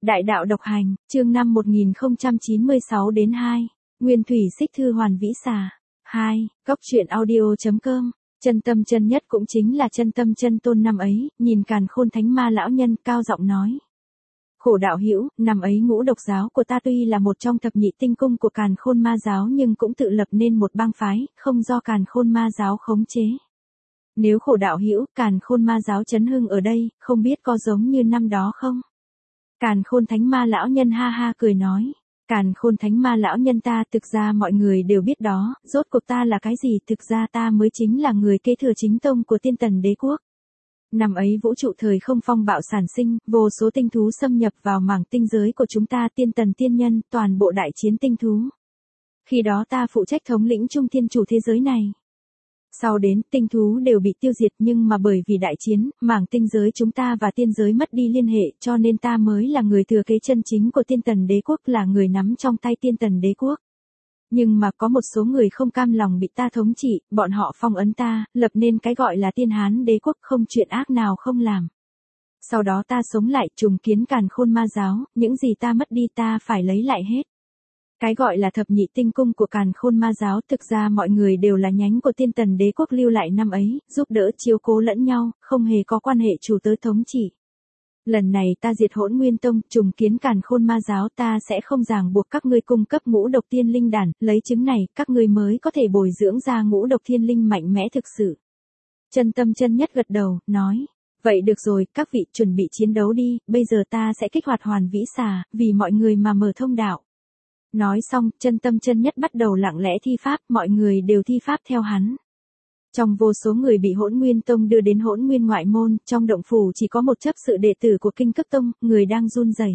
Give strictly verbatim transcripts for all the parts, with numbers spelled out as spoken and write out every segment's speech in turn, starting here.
Đại đạo độc hành, chương năm một nghìn không trăm chín mươi sáu đến hai. Nguyên thủy xích thư hoàn vĩ xà. hai. Góc truyện audio chấm com. Chân tâm chân nhất cũng chính là chân tâm chân tôn năm ấy, nhìn Càn Khôn Thánh Ma lão nhân cao giọng nói. Khổ đạo hữu, năm ấy ngũ độc giáo của ta tuy là một trong thập nhị tinh cung của Càn Khôn Ma giáo nhưng cũng tự lập nên một bang phái, không do Càn Khôn Ma giáo khống chế. Nếu khổ đạo hữu, Càn Khôn Ma giáo chấn hưng ở đây, không biết có giống như năm đó không? Càn Khôn Thánh Ma lão nhân ha ha cười nói. Càn Khôn Thánh Ma lão nhân ta, thực ra mọi người đều biết đó, rốt cuộc ta là cái gì, thực ra ta mới chính là người kế thừa chính tông của Tiên Tần Đế quốc. Năm ấy vũ trụ thời không phong bạo sản sinh, vô số tinh thú xâm nhập vào mảng tinh giới của chúng ta, Tiên Tần tiên nhân, toàn bộ đại chiến tinh thú. Khi đó ta phụ trách thống lĩnh trung thiên chủ thế giới này. Sau đến, tinh thú đều bị tiêu diệt nhưng mà bởi vì đại chiến, mảng tinh giới chúng ta và tiên giới mất đi liên hệ cho nên ta mới là người thừa kế chân chính của Tiên Tần Đế quốc, là người nắm trong tay Tiên Tần Đế quốc. Nhưng mà có một số người không cam lòng bị ta thống trị, bọn họ phong ấn ta, lập nên cái gọi là Tiên Hán Đế quốc, không chuyện ác nào không làm. Sau đó ta sống lại, trùng kiến Càn Khôn Ma giáo, những gì ta mất đi ta phải lấy lại hết. Cái gọi là thập nhị tinh cung của Càn Khôn Ma giáo, thực ra mọi người đều là nhánh của Tiên Tần Đế quốc lưu lại năm ấy, giúp đỡ chiếu cố lẫn nhau, không hề có quan hệ chủ tớ thống trị. Lần này ta diệt Hỗn Nguyên Tông, trùng kiến Càn Khôn Ma giáo, ta sẽ không ràng buộc các ngươi cung cấp ngũ độc tiên linh đàn, lấy chứng này, các ngươi mới có thể bồi dưỡng ra ngũ độc thiên linh mạnh mẽ thực sự. Chân tâm chân nhất gật đầu, nói. Vậy được rồi, các vị chuẩn bị chiến đấu đi, bây giờ ta sẽ kích hoạt hoàn vĩ xà, vì mọi người mà mở thông đạo. Nói xong, chân tâm chân nhất bắt đầu lặng lẽ thi pháp, mọi người đều thi pháp theo hắn. Trong vô số người bị Hỗn Nguyên Tông đưa đến Hỗn Nguyên ngoại môn, trong động phủ chỉ có một chấp sự đệ tử của Kinh Cức Tông, người đang run rẩy.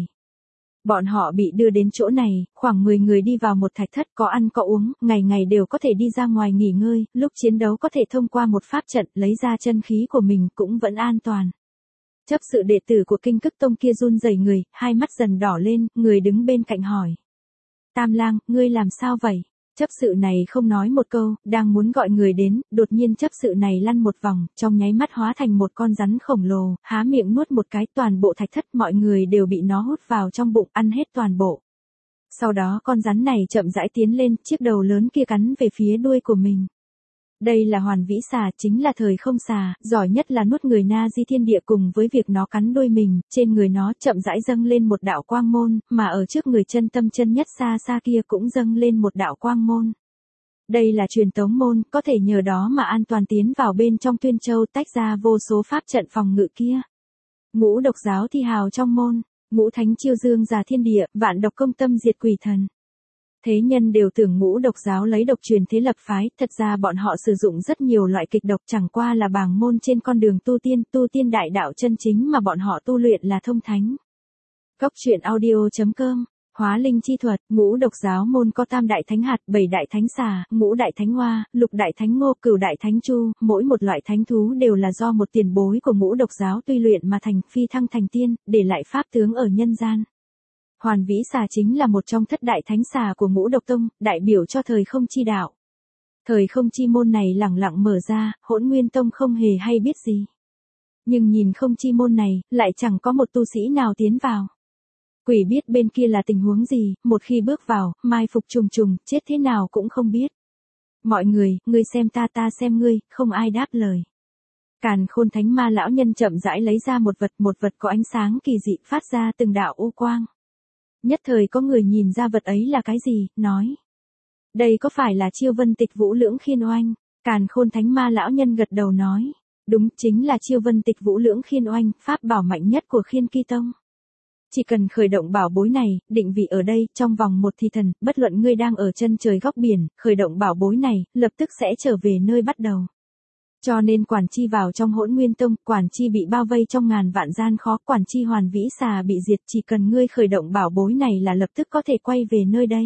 Bọn họ bị đưa đến chỗ này, khoảng mười người đi vào một thạch thất, có ăn có uống, ngày ngày đều có thể đi ra ngoài nghỉ ngơi, lúc chiến đấu có thể thông qua một pháp trận, lấy ra chân khí của mình cũng vẫn an toàn. Chấp sự đệ tử của Kinh Cức Tông kia run rẩy người, hai mắt dần đỏ lên, người đứng bên cạnh hỏi. Tam lang, ngươi làm sao vậy? Chấp sự này không nói một câu, đang muốn gọi người đến, đột nhiên chấp sự này lăn một vòng, trong nháy mắt hóa thành một con rắn khổng lồ, há miệng nuốt một cái, toàn bộ thạch thất mọi người đều bị nó hút vào trong bụng, ăn hết toàn bộ. Sau đó con rắn này chậm rãi tiến lên, chiếc đầu lớn kia cắn về phía đuôi của mình. Đây là hoàn vĩ xà, chính là thời không xà, giỏi nhất là nuốt người na di thiên địa, cùng với việc nó cắn đuôi mình, trên người nó chậm rãi dâng lên một đạo quang môn, mà ở trước người chân tâm chân nhất xa xa kia cũng dâng lên một đạo quang môn. Đây là truyền tống môn, có thể nhờ đó mà an toàn tiến vào bên trong Tuyên Châu, tách ra vô số pháp trận phòng ngự kia. Ngũ độc giáo thi hào trong môn, ngũ thánh chiêu dương già thiên địa, vạn độc công tâm diệt quỷ thần. Thế nhân đều tưởng ngũ độc giáo lấy độc truyền thế lập phái, thật ra bọn họ sử dụng rất nhiều loại kịch độc, chẳng qua là bàng môn trên con đường tu tiên, tu tiên đại đạo chân chính mà bọn họ tu luyện là thông thánh. Góc truyện audio chấm com. Hóa linh chi thuật, ngũ độc giáo môn có tam đại thánh hạt, bảy đại thánh xà, ngũ đại thánh hoa, lục đại thánh ngô, cửu đại thánh chu, mỗi một loại thánh thú đều là do một tiền bối của ngũ độc giáo tuy luyện mà thành, phi thăng thành tiên, để lại pháp tướng ở nhân gian. Hoàn vĩ xà chính là một trong thất đại thánh xà của ngũ độc tông, đại biểu cho thời không chi đạo. Thời không chi môn này lẳng lặng mở ra, Hỗn Nguyên Tông không hề hay biết gì. Nhưng nhìn không chi môn này, lại chẳng có một tu sĩ nào tiến vào. Quỷ biết bên kia là tình huống gì, một khi bước vào, mai phục trùng trùng, chết thế nào cũng không biết. Mọi người, ngươi xem ta ta xem ngươi, không ai đáp lời. Càn Khôn Thánh Ma lão nhân chậm rãi lấy ra một vật, một vật có ánh sáng kỳ dị, phát ra từng đạo u quang. Nhất thời có người nhìn ra vật ấy là cái gì, nói. Đây có phải là chiêu vân tịch vũ lưỡng khiên oanh? Càn Khôn Thánh Ma lão nhân gật đầu nói. Đúng, chính là chiêu vân tịch vũ lưỡng khiên oanh, pháp bảo mạnh nhất của Khiên Ki Tông. Chỉ cần khởi động bảo bối này, định vị ở đây, trong vòng một thi thần, bất luận ngươi đang ở chân trời góc biển, khởi động bảo bối này, lập tức sẽ trở về nơi bắt đầu. Cho nên quản chi vào trong Hỗn Nguyên Tông, quản chi bị bao vây trong ngàn vạn gian khó, quản chi hoàn vĩ xà bị diệt, chỉ cần ngươi khởi động bảo bối này là lập tức có thể quay về nơi đây.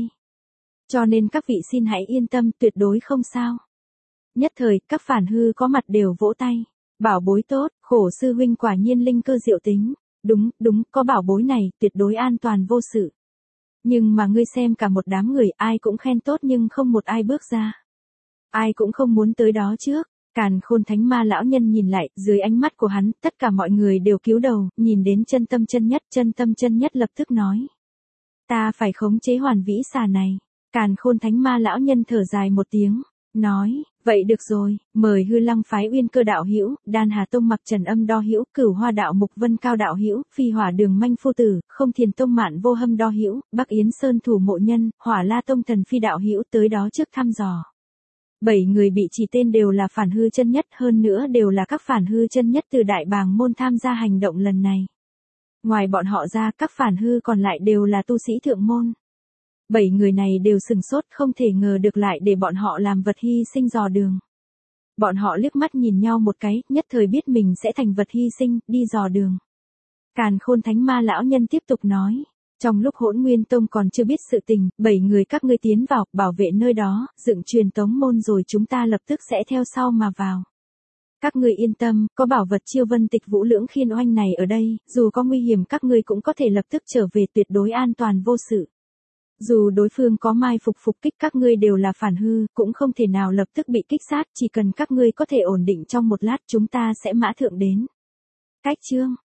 Cho nên các vị xin hãy yên tâm, tuyệt đối không sao. Nhất thời, các phản hư có mặt đều vỗ tay. Bảo bối tốt, khổ sư huynh quả nhiên linh cơ diệu tính. Đúng, đúng, có bảo bối này, tuyệt đối an toàn vô sự. Nhưng mà ngươi xem cả một đám người, ai cũng khen tốt nhưng không một ai bước ra. Ai cũng không muốn tới đó trước. Càn Khôn Thánh Ma lão nhân nhìn lại, dưới ánh mắt của hắn, tất cả mọi người đều cúi đầu, nhìn đến Chân Tâm Chân Nhất, Chân Tâm Chân Nhất lập tức nói: "Ta phải khống chế Hoàn Vĩ Xà này." Càn Khôn Thánh Ma lão nhân thở dài một tiếng, nói: "Vậy được rồi, mời Hư Lăng phái Uyên Cơ đạo hữu, Đan Hà tông Mặc Trần Âm đo hữu, Cửu Hoa đạo Mục Vân Cao đạo hữu, Phi Hỏa đường Manh phu tử, Không Thiền tông Mạn Vô Hâm đo hữu, Bắc Yến Sơn thủ mộ nhân, Hỏa La tông Thần Phi đạo hữu tới đó trước thăm dò." Bảy người bị chỉ tên đều là phản hư chân nhất, hơn nữa đều là các phản hư chân nhất từ Đại Bàng môn tham gia hành động lần này. Ngoài bọn họ ra, các phản hư còn lại đều là tu sĩ thượng môn. Bảy người này đều sừng sốt, không thể ngờ được lại để bọn họ làm vật hy sinh dò đường. Bọn họ liếc mắt nhìn nhau một cái, nhất thời biết mình sẽ thành vật hy sinh, đi dò đường. Càn Khôn Thánh Ma lão nhân tiếp tục nói: "Trong lúc Hỗn Nguyên tông còn chưa biết sự tình, bảy người các ngươi tiến vào, bảo vệ nơi đó, dựng truyền tống môn rồi chúng ta lập tức sẽ theo sau mà vào. Các ngươi yên tâm, có bảo vật Chiêu Vân Tịch Vũ Lưỡng Khiên Oanh này ở đây, dù có nguy hiểm các ngươi cũng có thể lập tức trở về, tuyệt đối an toàn vô sự. Dù đối phương có mai phục phục kích các ngươi đều là phản hư, cũng không thể nào lập tức bị kích sát, chỉ cần các ngươi có thể ổn định trong một lát chúng ta sẽ mã thượng đến." Cách chương